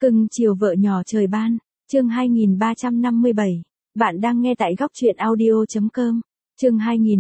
Cưng chiều vợ nhỏ trời ban, chương 2357. Bạn đang nghe tại góc truyện audio.com. Chương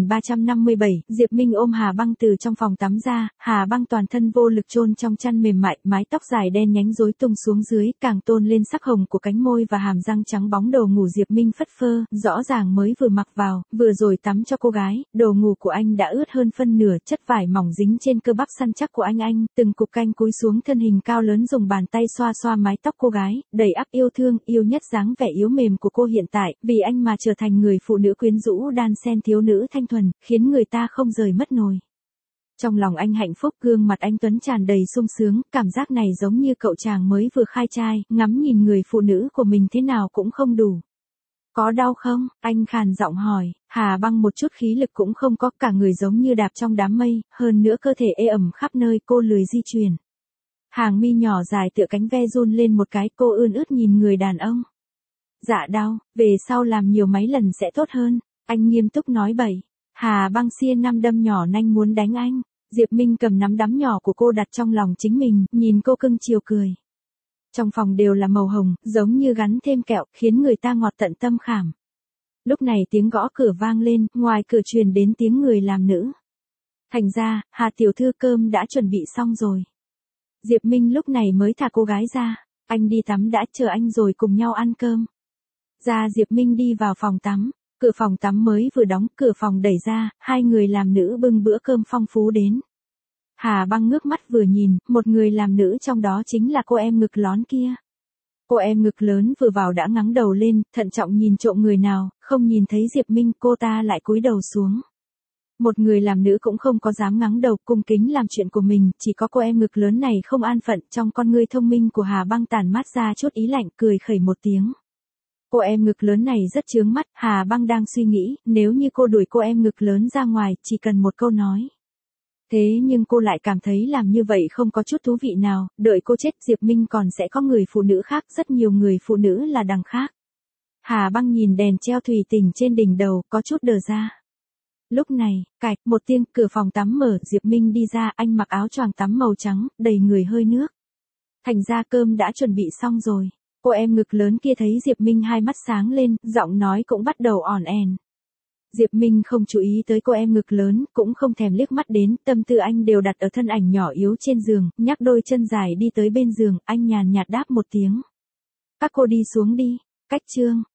2357, Diệp Minh ôm Hà Băng từ trong phòng tắm ra, Hà Băng toàn thân vô lực chôn trong chăn mềm mại, mái tóc dài đen nhánh rối tung xuống dưới, càng tôn lên sắc hồng của cánh môi và hàm răng trắng bóng. Đồ ngủ Diệp Minh phất phơ, rõ ràng mới vừa mặc vào, vừa rồi tắm cho cô gái, đồ ngủ của anh đã ướt hơn phân nửa, chất vải mỏng dính trên cơ bắp săn chắc của anh, từng cục canh cúi xuống thân hình cao lớn dùng bàn tay xoa xoa mái tóc cô gái, đầy ắp yêu thương, yêu nhất dáng vẻ yếu mềm của cô hiện tại, vì anh mà trở thành người phụ nữ quyến rũ đan xen thiếu nữ thanh thuần, khiến người ta không rời mất nổi. Trong lòng anh hạnh phúc, gương mặt anh tuấn tràn đầy sung sướng, cảm giác này giống như cậu chàng mới vừa khai trai, ngắm nhìn người phụ nữ của mình thế nào cũng không đủ. Có đau không? Anh khàn giọng hỏi. Hà Băng một chút khí lực cũng không có, cả người giống như đạp trong đám mây, hơn nữa cơ thể ê ẩm khắp nơi, cô lười di chuyển. Hàng mi nhỏ dài tựa cánh ve run lên một cái, cô ươn ướt nhìn người đàn ông. Dạ đau, về sau làm nhiều mấy lần sẽ tốt hơn. Anh nghiêm túc nói bậy. Hà Băng xia năm đâm nhỏ nanh muốn đánh anh. Diệp Minh cầm nắm đấm nhỏ của cô đặt trong lòng chính mình, nhìn cô cưng chiều cười. Trong phòng đều là màu hồng, giống như gắn thêm kẹo, khiến người ta ngọt tận tâm khảm. Lúc này tiếng gõ cửa vang lên, ngoài cửa truyền đến tiếng người làm nữ. Thành ra, Hà tiểu thư cơm đã chuẩn bị xong rồi. Diệp Minh lúc này mới thả cô gái ra. Anh đi tắm đã, chờ anh rồi cùng nhau ăn cơm. Ra Diệp Minh đi vào phòng tắm. Cửa phòng tắm mới vừa đóng, cửa phòng đẩy ra, hai người làm nữ bưng bữa cơm phong phú đến. Hà Băng ngước mắt vừa nhìn, một người làm nữ trong đó chính là cô em ngực lón kia. Cô em ngực lớn vừa vào đã ngẩng đầu lên, thận trọng nhìn trộm người nào, không nhìn thấy Diệp Minh, cô ta lại cúi đầu xuống. Một người làm nữ cũng không có dám ngẩng đầu, cung kính làm chuyện của mình, chỉ có cô em ngực lớn này không an phận, trong con ngươi thông minh của Hà Băng tản mát ra chút ý lạnh, cười khẩy một tiếng. Cô em ngực lớn này rất chướng mắt, Hà Băng đang suy nghĩ, nếu như cô đuổi cô em ngực lớn ra ngoài, chỉ cần một câu nói. Thế nhưng cô lại cảm thấy làm như vậy không có chút thú vị nào, đợi cô chết Diệp Minh còn sẽ có người phụ nữ khác, rất nhiều người phụ nữ là đằng khác. Hà Băng nhìn đèn treo thủy tinh trên đỉnh đầu, có chút đờ ra. Lúc này, cạch, một tiếng, cửa phòng tắm mở, Diệp Minh đi ra, anh mặc áo choàng tắm màu trắng, đầy người hơi nước. Thành ra cơm đã chuẩn bị xong rồi. Cô em ngực lớn kia thấy Diệp Minh hai mắt sáng lên, giọng nói cũng bắt đầu ỏn ẻn. Diệp Minh không chú ý tới cô em ngực lớn, cũng không thèm liếc mắt đến, tâm tư anh đều đặt ở thân ảnh nhỏ yếu trên giường, nhắc đôi chân dài đi tới bên giường, anh nhàn nhạt đáp một tiếng. Các cô đi xuống đi. Cách chương.